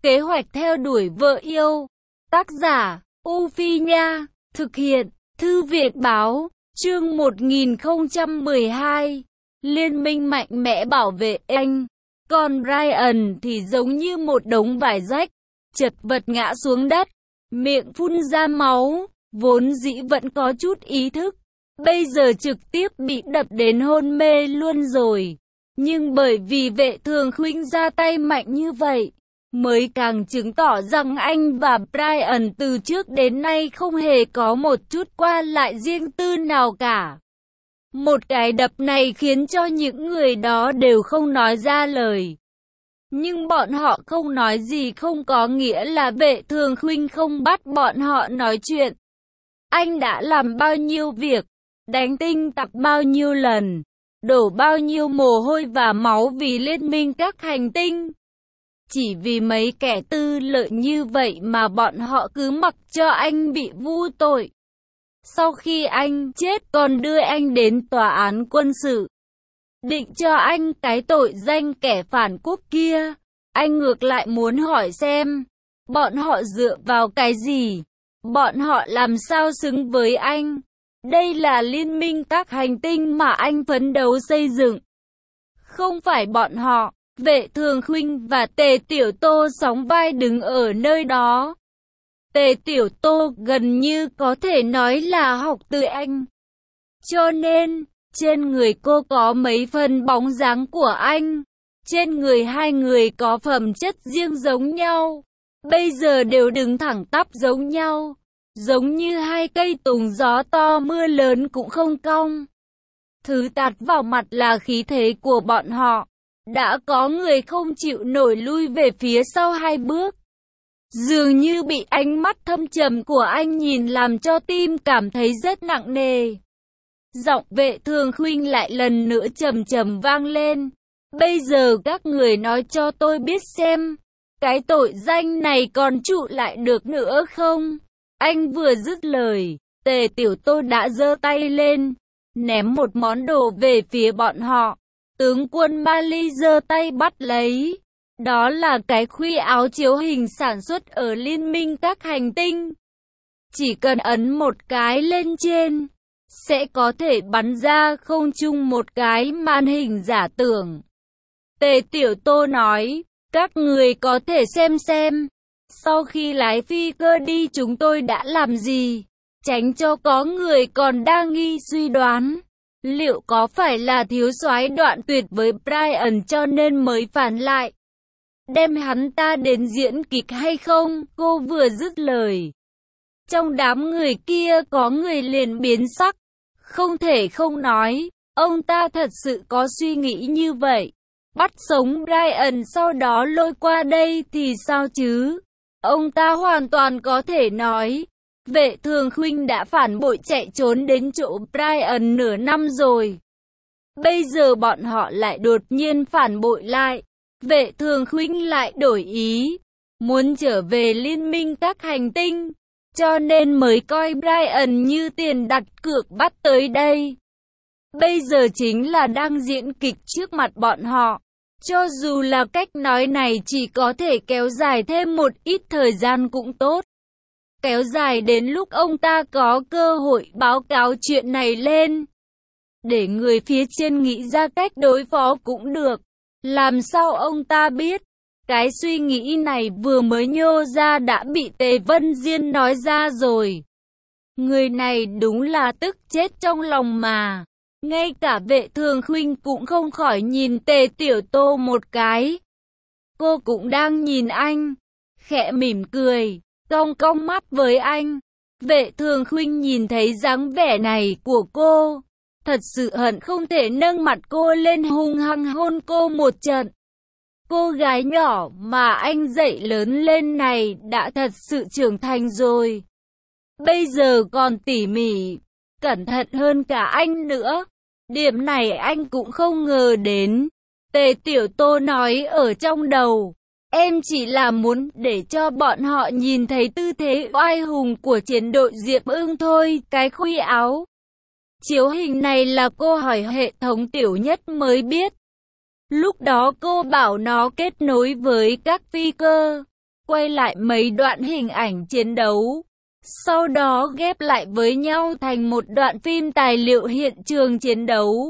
Kế hoạch theo đuổi vợ yêu. Tác giả, U Phi Nha. Thực hiện, Thư viện Báo. Chương 1012. Liên minh mạnh mẽ bảo vệ anh. Còn Brian thì giống như một đống vải rách, chật vật ngã xuống đất, miệng phun ra máu, vốn dĩ vẫn có chút ý thức, bây giờ trực tiếp bị đập đến hôn mê luôn rồi. Nhưng bởi vì Vệ Thường Khuynh ra tay mạnh như vậy, mới càng chứng tỏ rằng anh và Brian từ trước đến nay không hề có một chút qua lại riêng tư nào cả. Một cái đập này khiến cho những người đó đều không nói ra lời. Nhưng bọn họ không nói gì không có nghĩa là Vệ Thường Khuynh không bắt bọn họ nói chuyện. Anh đã làm bao nhiêu việc, đánh tinh tặc bao nhiêu lần, đổ bao nhiêu mồ hôi và máu vì liên minh các hành tinh. Chỉ vì mấy kẻ tư lợi như vậy mà bọn họ cứ mặc cho anh bị vu tội. Sau khi anh chết còn đưa anh đến tòa án quân sự, định cho anh cái tội danh kẻ phản quốc kia. Anh ngược lại muốn hỏi xem, bọn họ dựa vào cái gì? Bọn họ làm sao xứng với anh? Đây là liên minh các hành tinh mà anh phấn đấu xây dựng. Không phải bọn họ. Vệ Thường Khuynh và Tề Tiểu Tô sóng vai đứng ở nơi đó. Tề Tiểu Tô gần như có thể nói là học từ anh. Cho nên, trên người cô có mấy phần bóng dáng của anh. Trên người hai người có phẩm chất riêng giống nhau. Bây giờ đều đứng thẳng tắp giống nhau. Giống như hai cây tùng gió to mưa lớn cũng không cong. Thứ tạt vào mặt là khí thế của bọn họ. Đã có người không chịu nổi lui về phía sau hai bước. Dường như bị ánh mắt thâm trầm của anh nhìn làm cho tim cảm thấy rất nặng nề. Giọng Vệ Thường Khuynh lại lần nữa trầm trầm vang lên. Bây giờ các người nói cho tôi biết xem, cái tội danh này còn trụ lại được nữa không? Anh vừa dứt lời, Tề Tiểu Tô đã giơ tay lên, ném một món đồ về phía bọn họ. Tướng quân Mali giơ tay bắt lấy. Đó là cái khuy áo chiếu hình sản xuất ở liên minh các hành tinh. Chỉ cần ấn một cái lên trên, sẽ có thể bắn ra không trung một cái màn hình giả tưởng. Tề Tiểu Tô nói, các người có thể xem. Sau khi lái phi cơ đi chúng tôi đã làm gì, tránh cho có người còn đang nghi suy đoán. Liệu có phải là thiếu soái Đoạn Tuyệt với Brian cho nên mới phản lại? Đem hắn ta đến diễn kịch hay không? Cô vừa dứt lời. Trong đám người kia có người liền biến sắc. Không thể không nói, ông ta thật sự có suy nghĩ như vậy. Bắt sống Brian sau đó lôi qua đây thì sao chứ? Ông ta hoàn toàn có thể nói. Vệ Thường Khuynh đã phản bội chạy trốn đến chỗ Brian nửa năm rồi. Bây giờ bọn họ lại đột nhiên phản bội lại. Vệ Thường Khuynh lại đổi ý, muốn trở về liên minh các hành tinh, cho nên mới coi Brian như tiền đặt cược bắt tới đây. Bây giờ chính là đang diễn kịch trước mặt bọn họ. Cho dù là cách nói này chỉ có thể kéo dài thêm một ít thời gian cũng tốt. Kéo dài đến lúc ông ta có cơ hội báo cáo chuyện này lên. Để người phía trên nghĩ ra cách đối phó cũng được. Làm sao ông ta biết? Cái suy nghĩ này vừa mới nhô ra đã bị Tề Vân Diên nói ra rồi. Người này đúng là tức chết trong lòng mà. Ngay cả Vệ Thường Khuynh cũng không khỏi nhìn Tề Tiểu Tô một cái. Cô cũng đang nhìn anh, khẽ mỉm cười, cong cong mắt với anh. Vệ Thường Khuynh nhìn thấy dáng vẻ này của cô, thật sự hận không thể nâng mặt cô lên hung hăng hôn cô một trận. Cô gái nhỏ mà anh dạy lớn lên này đã thật sự trưởng thành rồi. Bây giờ còn tỉ mỉ, cẩn thận hơn cả anh nữa. Điểm này anh cũng không ngờ đến. Tề Tiểu Tô nói ở trong đầu. Em chỉ là muốn để cho bọn họ nhìn thấy tư thế oai hùng của chiến đội Diệp Ưng thôi. Cái khuy áo chiếu hình này là cô hỏi hệ thống Tiểu Nhất mới biết. Lúc đó cô bảo nó kết nối với các phi cơ. quay lại mấy đoạn hình ảnh chiến đấu, sau đó ghép lại với nhau thành một đoạn phim tài liệu hiện trường chiến đấu.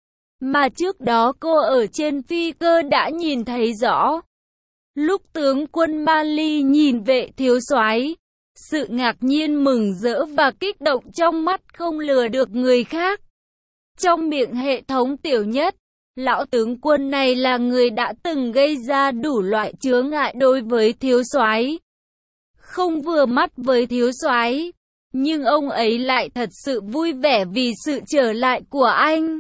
Mà trước đó cô ở trên phi cơ đã nhìn thấy rõ. Lúc tướng quân Mali nhìn vệ thiếu soái, sự ngạc nhiên mừng rỡ và kích động trong mắt không lừa được người khác. Trong miệng hệ thống tiểu nhất, lão tướng quân này là người đã từng gây ra đủ loại chướng ngại đối với thiếu soái, không vừa mắt với thiếu soái, nhưng ông ấy lại thật sự vui vẻ vì sự trở lại của anh.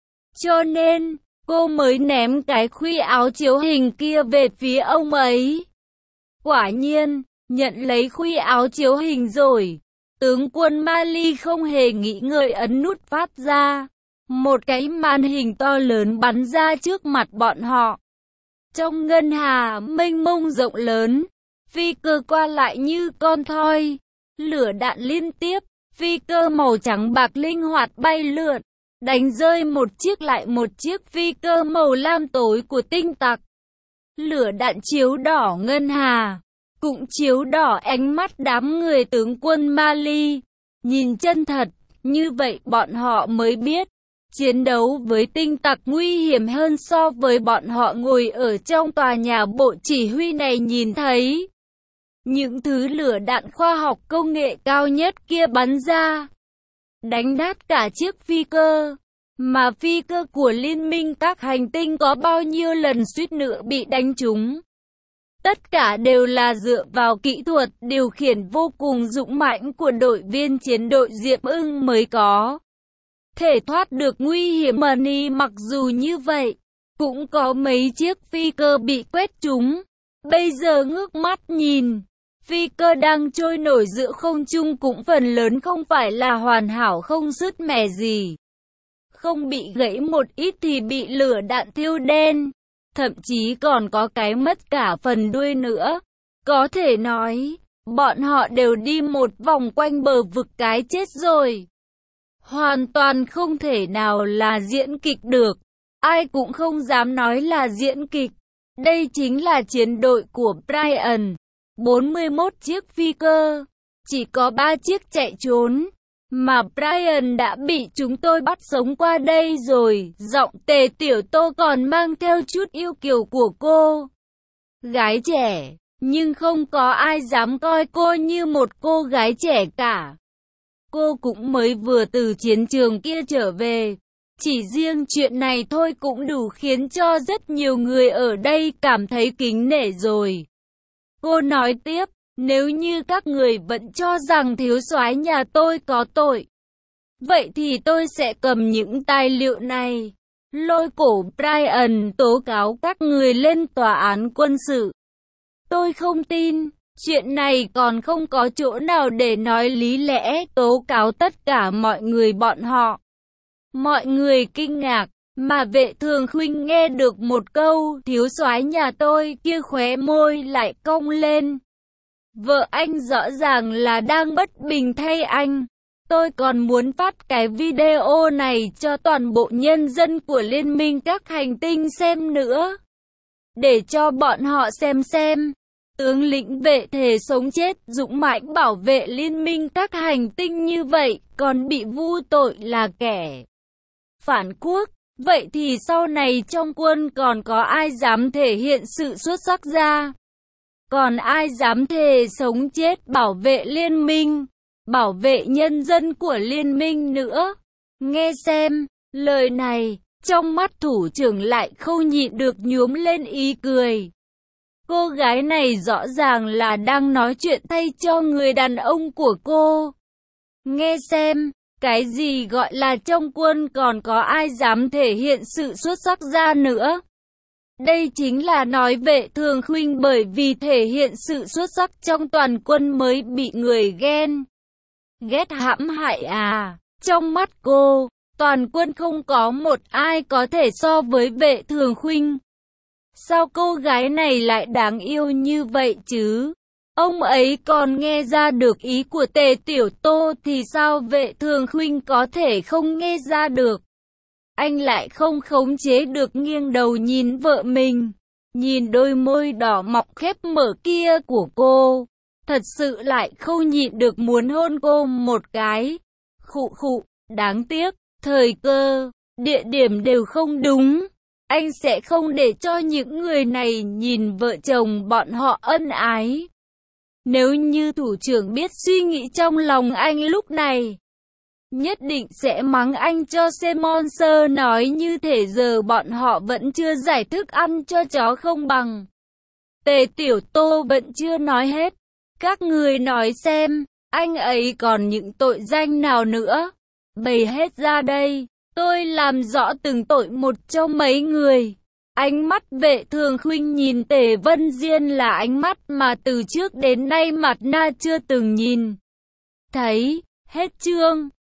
Cho nên, cô mới ném cái khuy áo chiếu hình kia về phía ông ấy. Quả nhiên, nhận lấy khuy áo chiếu hình rồi, tướng quân Mali không hề nghĩ ngợi ấn nút phát ra. Một cái màn hình to lớn bắn ra trước mặt bọn họ. Trong ngân hà mênh mông rộng lớn, phi cơ qua lại như con thoi, lửa đạn liên tiếp, phi cơ màu trắng bạc linh hoạt bay lượn, đánh rơi một chiếc lại một chiếc phi cơ màu lam tối của tinh tặc. Lửa đạn chiếu đỏ ngân hà, cũng chiếu đỏ ánh mắt đám người tướng quân Mali. Nhìn chân thật, như vậy bọn họ mới biết, chiến đấu với tinh tặc nguy hiểm hơn so với bọn họ ngồi ở trong tòa nhà bộ chỉ huy này nhìn thấy. Những thứ lửa đạn khoa học công nghệ cao nhất kia bắn ra, đánh nát cả chiếc phi cơ. Mà phi cơ của liên minh các hành tinh có bao nhiêu lần suýt nữa bị đánh trúng. Tất cả đều là dựa vào kỹ thuật điều khiển vô cùng dũng mãnh của đội viên chiến đội Diệm Ưng mới có thể thoát được nguy hiểm. Money mặc dù như vậy, cũng có mấy chiếc phi cơ bị quét trúng. Bây giờ ngước mắt nhìn, phi cơ đang trôi nổi giữa không trung cũng phần lớn không phải là hoàn hảo không sứt mẻ gì. Không bị gãy một ít thì bị lửa đạn thiêu đen, thậm chí còn có cái mất cả phần đuôi nữa. Có thể nói, bọn họ đều đi một vòng quanh bờ vực cái chết rồi. Hoàn toàn không thể nào là diễn kịch được. Ai cũng không dám nói là diễn kịch. Đây chính là chiến đội của Brian. 41 chiếc phi cơ, chỉ có 3 chiếc chạy trốn. Mà Brian đã bị chúng tôi bắt sống qua đây rồi. Giọng Tề Tiểu Tô còn mang theo chút yêu kiều của cô gái trẻ, nhưng không có ai dám coi cô như một cô gái trẻ cả. Cô cũng mới vừa từ chiến trường kia trở về. Chỉ riêng chuyện này thôi cũng đủ khiến cho rất nhiều người ở đây cảm thấy kính nể rồi. Cô nói tiếp, nếu như các người vẫn cho rằng thiếu soái nhà tôi có tội, vậy thì tôi sẽ cầm những tài liệu này, lôi cổ Brian tố cáo các người lên tòa án quân sự. Tôi không tin, chuyện này còn không có chỗ nào để nói lý lẽ, tố cáo tất cả mọi người bọn họ. Mọi người kinh ngạc, mà Vệ Thường Khuynh nghe được một câu thiếu soái nhà tôi kia khóe môi lại cong lên. Vợ anh rõ ràng là đang bất bình thay anh. Tôi còn muốn phát cái video này cho toàn bộ nhân dân của Liên minh các hành tinh xem nữa. Để cho bọn họ xem. Tướng lĩnh vệ thề sống chết dũng mãnh bảo vệ Liên minh các hành tinh như vậy, còn bị vu tội là kẻ phản quốc. Vậy thì sau này trong quân còn có ai dám thể hiện sự xuất sắc ra? Còn ai dám thề sống chết bảo vệ liên minh, bảo vệ nhân dân của liên minh nữa? Nghe xem, lời này, trong mắt thủ trưởng lại không nhịn được nhuốm lên ý cười. Cô gái này rõ ràng là đang nói chuyện thay cho người đàn ông của cô. Nghe xem, cái gì gọi là trong quân còn có ai dám thể hiện sự xuất sắc ra nữa? Đây chính là nói Vệ Thường Khuynh bởi vì thể hiện sự xuất sắc trong toàn quân mới bị người ghét hãm hại à. Trong mắt cô, toàn quân không có một ai có thể so với Vệ Thường Khuynh. Sao cô gái này lại đáng yêu như vậy chứ? Ông ấy còn nghe ra được ý của Tề Tiểu Tô thì sao Vệ Thường Khuynh có thể không nghe ra được? Anh lại không khống chế được nghiêng đầu nhìn vợ mình. nhìn đôi môi đỏ mọng khép mở kia của cô, thật sự lại không nhịn được muốn hôn cô một cái. Khụ khụ, đáng tiếc, thời cơ, địa điểm đều không đúng. Anh sẽ không để cho những người này nhìn vợ chồng bọn họ ân ái. Nếu như thủ trưởng biết suy nghĩ trong lòng anh lúc này, nhất định sẽ mắng anh cho xem monster nói như thể giờ bọn họ vẫn chưa giải thức ăn cho chó không bằng. Tề Tiểu Tô vẫn chưa nói hết. Các người nói xem, anh ấy còn những tội danh nào nữa? Bày hết ra đây, tôi làm rõ từng tội một cho mấy người. Ánh mắt Vệ Thường Khuynh nhìn Tề Vân Diên là ánh mắt mà từ trước đến nay Mạt Na chưa từng nhìn thấy. Hết chương.